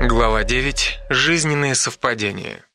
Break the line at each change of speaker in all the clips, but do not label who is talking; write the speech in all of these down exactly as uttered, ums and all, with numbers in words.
Глава девять. Жизненные совпадения.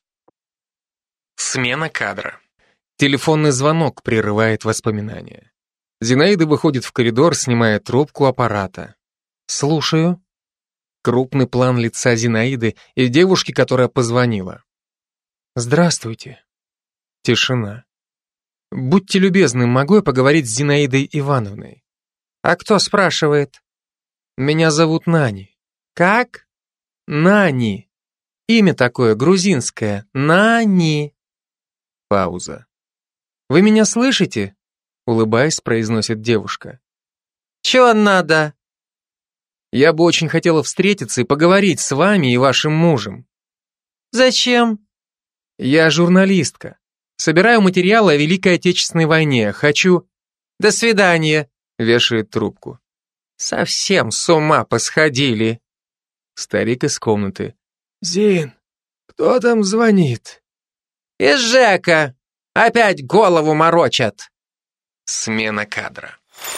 Смена кадра. Телефонный звонок прерывает воспоминания. Зинаида выходит в коридор, снимая трубку аппарата. «Слушаю». Крупный план лица Зинаиды и девушки, которая позвонила. «Здравствуйте». Тишина. «Будьте любезны, могу я поговорить с Зинаидой Ивановной?» «А кто спрашивает?» «Меня зовут Нани». «Как?» «Нани. Имя такое, грузинское. Нани». Пауза. «Вы меня слышите?» Улыбаясь, произносит девушка. «Чего надо?» «Я бы очень хотела встретиться и поговорить с вами и вашим мужем». «Зачем?» «Я журналистка. Собираю материалы о Великой Отечественной войне. Хочу...» «До свидания», вешает трубку. «Совсем с ума посходили». Старик из комнаты. «Зин, кто там звонит?» «Из ЖЭКа. Опять голову морочат». Смена кадра.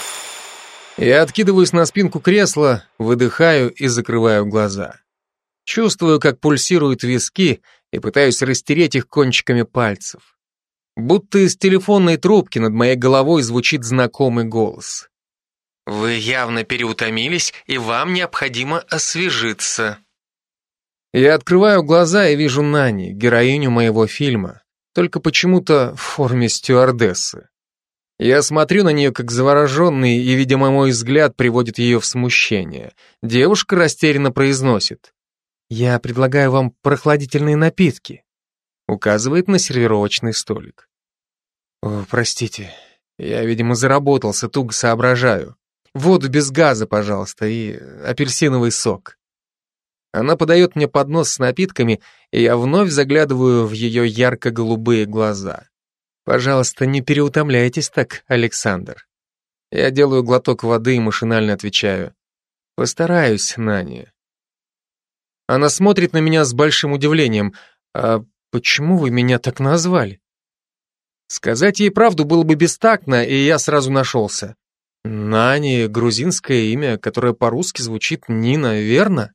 Я откидываюсь на спинку кресла, выдыхаю и закрываю глаза. Чувствую, как пульсируют виски, и пытаюсь растереть их кончиками пальцев. Будто из телефонной трубки над моей головой звучит знакомый голос. «Вы явно переутомились, и вам необходимо освежиться». Я открываю глаза и вижу Нани, героиню моего фильма, только почему-то в форме стюардессы. Я смотрю на нее как завороженный, и, видимо, мой взгляд приводит ее в смущение. Девушка растерянно произносит. «Я предлагаю вам прохладительные напитки», указывает на сервировочный столик. «О, простите, я, видимо, заработался, туго соображаю. Воду без газа, пожалуйста, и апельсиновый сок». Она подает мне поднос с напитками, и я вновь заглядываю в ее ярко-голубые глаза. «Пожалуйста, не переутомляйтесь так, Александр». Я делаю глоток воды и машинально отвечаю. «Постараюсь, Нани». Она смотрит на меня с большим удивлением. «А почему вы меня так назвали?» Сказать ей правду было бы бестактно, и я сразу нашелся. Нани — грузинское имя, которое по-русски звучит Нина, верно?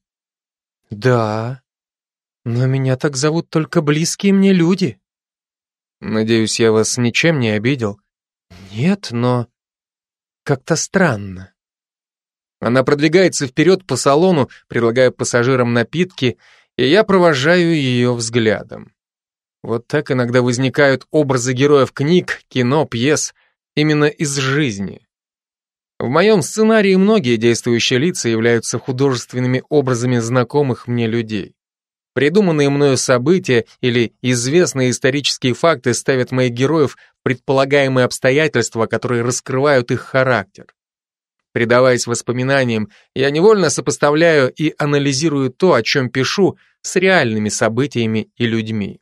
Да, но меня так зовут только близкие мне люди. Надеюсь, я вас ничем не обидел? Нет, но как-то странно. Она продвигается вперед по салону, предлагая пассажирам напитки, и я провожаю ее взглядом. Вот так иногда возникают образы героев книг, кино, пьес, именно из жизни. В моем сценарии многие действующие лица являются художественными образами знакомых мне людей. Придуманные мною события или известные исторические факты ставят моих героев в предполагаемые обстоятельства, которые раскрывают их характер. Предаваясь воспоминаниям, я невольно сопоставляю и анализирую то, о чем пишу, с реальными событиями и людьми.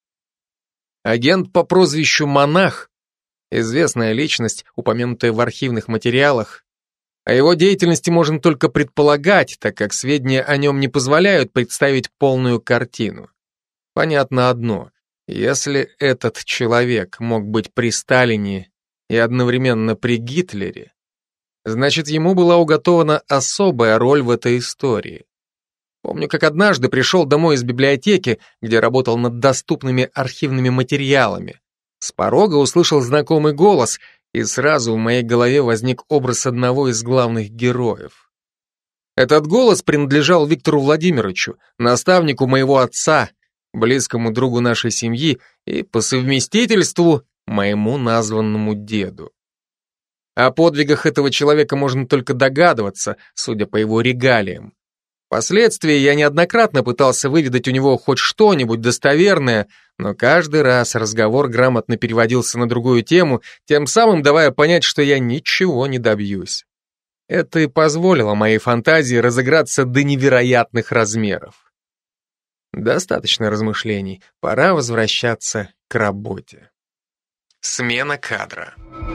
Агент по прозвищу Монах, известная личность, упомянутая в архивных материалах. О его деятельности можно только предполагать, так как сведения о нем не позволяют представить полную картину. Понятно одно: если этот человек мог быть при Сталине и одновременно при Гитлере, значит, ему была уготована особая роль в этой истории. Помню, как однажды пришел домой из библиотеки, где работал над доступными архивными материалами. С порога услышал знакомый голос, и сразу в моей голове возник образ одного из главных героев. Этот голос принадлежал Виктору Владимировичу, наставнику моего отца, близкому другу нашей семьи и, по совместительству, моему названному деду. О подвигах этого человека можно только догадываться, судя по его регалиям. Впоследствии я неоднократно пытался выведать у него хоть что-нибудь достоверное, но каждый раз разговор грамотно переводился на другую тему, тем самым давая понять, что я ничего не добьюсь. Это и позволило моей фантазии разыграться до невероятных размеров. Достаточно размышлений, пора возвращаться к работе. Смена кадра.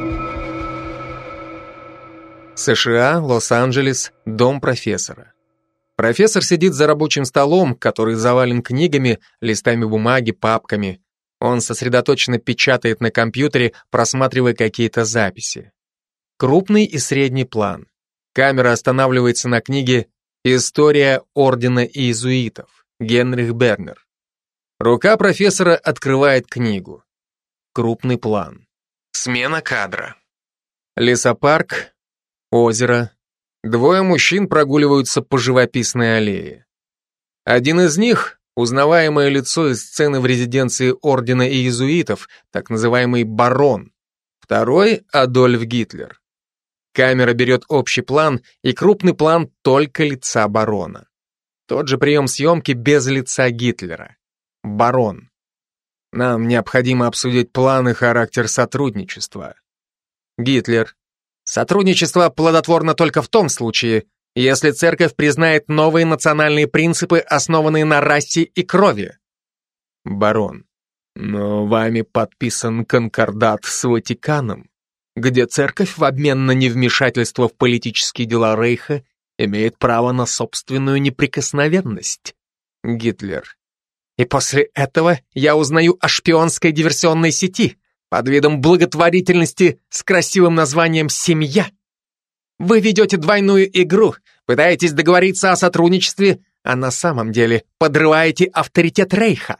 США, Лос-Анджелес, дом профессора. Профессор сидит за рабочим столом, который завален книгами, листами бумаги, папками. Он сосредоточенно печатает на компьютере, просматривая какие-то записи. Крупный и средний план. Камера останавливается на книге История ордена иезуитов. Генрих Бернер. Рука профессора открывает книгу. Крупный план. Смена кадра. Лесопарк, озеро. Двое мужчин прогуливаются по живописной аллее. Один из них — узнаваемое лицо из сцены в резиденции ордена иезуитов, так называемый барон. Второй — Адольф Гитлер. Камера берет общий план и крупный план только лица барона. Тот же прием съемки без лица Гитлера. Барон. Нам необходимо обсудить план и характер сотрудничества. Гитлер. Сотрудничество плодотворно только в том случае, если церковь признает новые национальные принципы, основанные на расе и крови. Барон. Но вами подписан конкордат с Ватиканом, где церковь в обмен на невмешательство в политические дела Рейха имеет право на собственную неприкосновенность. Гитлер. И после этого я узнаю о шпионской диверсионной сети под видом благотворительности с красивым названием «Семья». Вы ведете двойную игру, пытаетесь договориться о сотрудничестве, а на самом деле подрываете авторитет Рейха.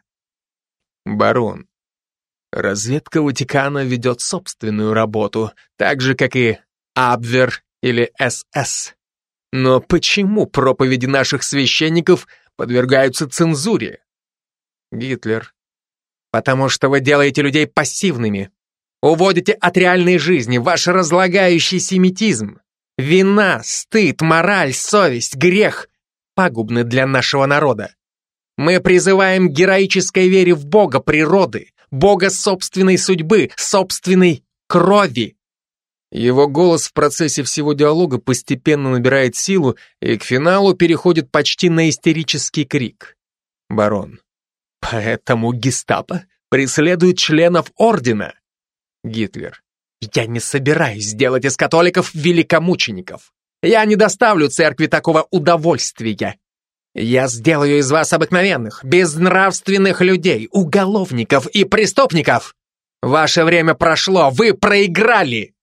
Барон. Разведка Ватикана ведет собственную работу, так же, как и Абвер или эс эс. Но почему проповеди наших священников подвергаются цензуре? Гитлер. Потому что вы делаете людей пассивными. Уводите от реальной жизни ваш разлагающий семитизм. Вина, стыд, мораль, совесть, грех пагубны для нашего народа. Мы призываем к героической вере в Бога природы, Бога собственной судьбы, собственной крови. Его голос в процессе всего диалога постепенно набирает силу и к финалу переходит почти на истерический крик. Барон. Поэтому гестапо преследует членов ордена. Гитлер. Я не собираюсь сделать из католиков великомучеников. Я не доставлю церкви такого удовольствия. Я сделаю из вас обыкновенных, безнравственных людей, уголовников и преступников. Ваше время прошло, вы проиграли.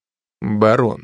Барон.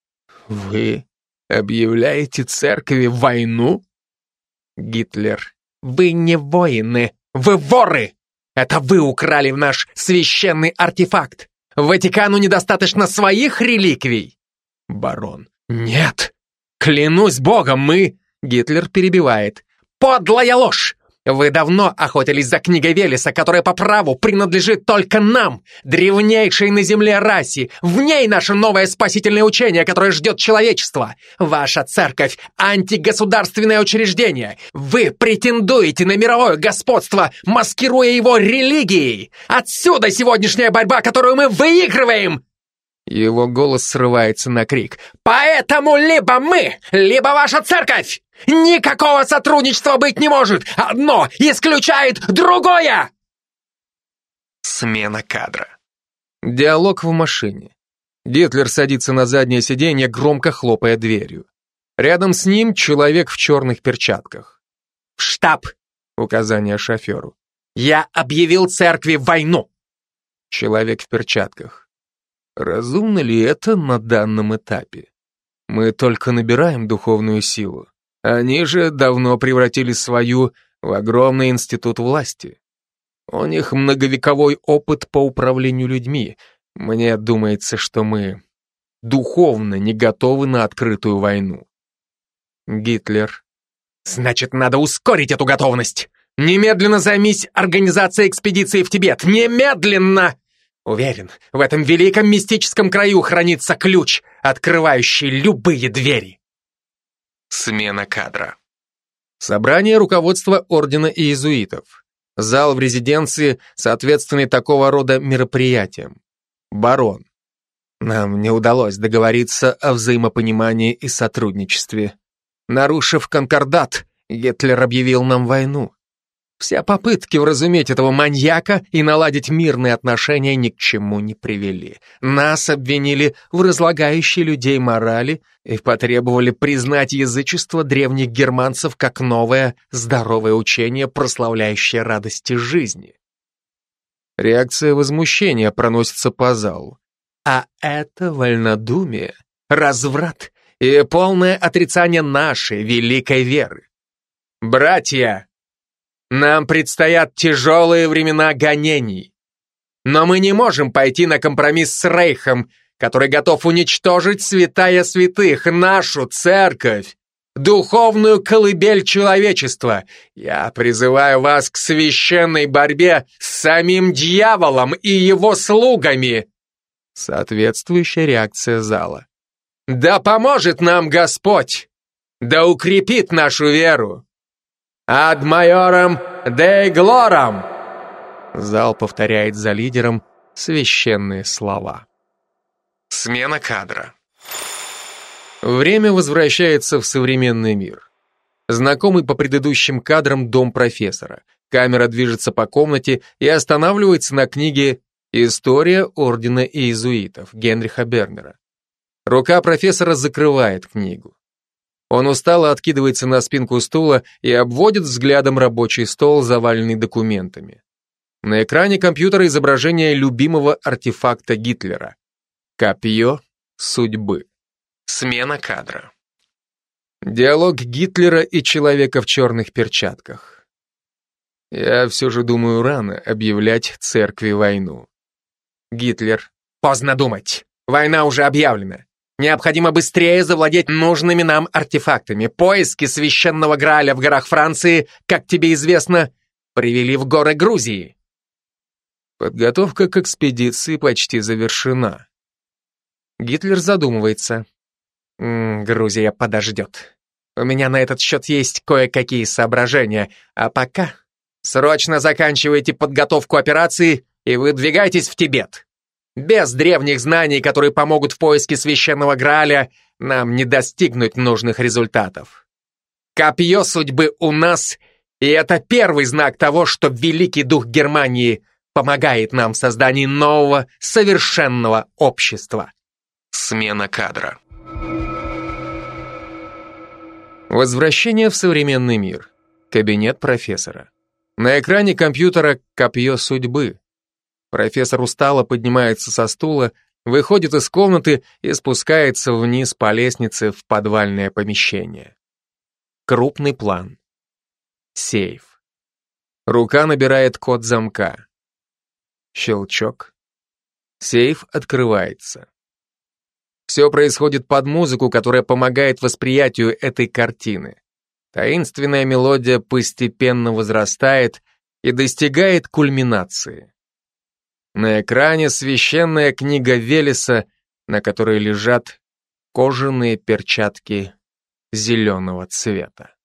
Вы объявляете церкви войну? Гитлер. Вы не воины, вы воры! Это вы украли наш священный артефакт. Ватикану недостаточно своих реликвий? Барон. Нет! Клянусь Богом, мы... Гитлер перебивает. Подлая ложь! Вы давно охотились за книгой Велеса, которая по праву принадлежит только нам, древнейшей на земле расе. В ней наше новое спасительное учение, которое ждет человечество. Ваша церковь – антигосударственное учреждение. Вы претендуете на мировое господство, маскируя его религией. Отсюда сегодняшняя борьба, которую мы выигрываем. Его голос срывается на крик. «Поэтому либо мы, либо ваша церковь! Никакого сотрудничества быть не может! Одно исключает другое!» Смена кадра. Диалог в машине. Гитлер садится на заднее сиденье, громко хлопая дверью. Рядом с ним человек в черных перчатках. «В штаб!» — указание шоферу. «Я объявил церкви войну!» Человек в перчатках. Разумно ли это на данном этапе? Мы только набираем духовную силу. Они же давно превратили свою в огромный институт власти. У них многовековой опыт по управлению людьми. Мне думается, что мы духовно не готовы на открытую войну. Гитлер. Значит, надо ускорить эту готовность. Немедленно займись организацией экспедиции в Тибет. Немедленно! Уверен, в этом великом мистическом краю хранится ключ, открывающий любые двери. Смена кадра. Собрание руководства ордена иезуитов. Зал в резиденции, соответственный такого рода мероприятиям. Барон. Нам не удалось договориться о взаимопонимании и сотрудничестве. Нарушив конкордат, Гитлер объявил нам войну. Все попытки вразуметь этого маньяка и наладить мирные отношения ни к чему не привели. Нас обвинили в разлагающей людей морали и потребовали признать язычество древних германцев как новое, здоровое учение, прославляющее радости жизни. Реакция возмущения проносится по залу. А это вольнодумие, разврат, и полное отрицание нашей великой веры. Братья, нам предстоят тяжелые времена гонений, но мы не можем пойти на компромисс с Рейхом, который готов уничтожить святая святых, нашу церковь, духовную колыбель человечества. Я призываю вас к священной борьбе с самим дьяволом и его слугами. Соответствующая реакция зала. Да поможет нам Господь! Да укрепит нашу веру! Ad majorem Dei gloram! Зал повторяет за лидером священные слова. Смена кадра. Время возвращается в современный мир. Знакомый по предыдущим кадрам дом профессора. Камера движется по комнате и останавливается на книге «История ордена иезуитов» Генриха Бернера. Рука профессора закрывает книгу. Он устало откидывается на спинку стула и обводит взглядом рабочий стол, заваленный документами. На экране компьютера изображение любимого артефакта Гитлера — копье судьбы. Смена кадра. Диалог Гитлера и человека в черных перчатках. Я все же думаю, рано объявлять церкви войну. Гитлер. Поздно думать. Война уже объявлена. Необходимо быстрее завладеть нужными нам артефактами. Поиски священного Грааля в горах Франции, как тебе известно, привели в горы Грузии. Подготовка к экспедиции почти завершена. Гитлер задумывается. М-м, Грузия подождет. У меня на этот счет есть кое-какие соображения. А пока срочно заканчивайте подготовку операции и выдвигайтесь в Тибет. Без древних знаний, которые помогут в поиске священного Грааля, нам не достигнуть нужных результатов. Копье судьбы у нас, и это первый знак того, что великий дух Германии помогает нам в создании нового, совершенного общества. Смена кадра. Возвращение в современный мир. Кабинет профессора. На экране компьютера копье судьбы. Профессор устало поднимается со стула, выходит из комнаты и спускается вниз по лестнице в подвальное помещение. Крупный план. Сейф. Рука набирает код замка. Щелчок. Сейф открывается. Все происходит под музыку, которая помогает восприятию этой картины. Таинственная мелодия постепенно возрастает и достигает кульминации. На экране священная книга Велеса, на которой лежат кожаные перчатки зеленого цвета.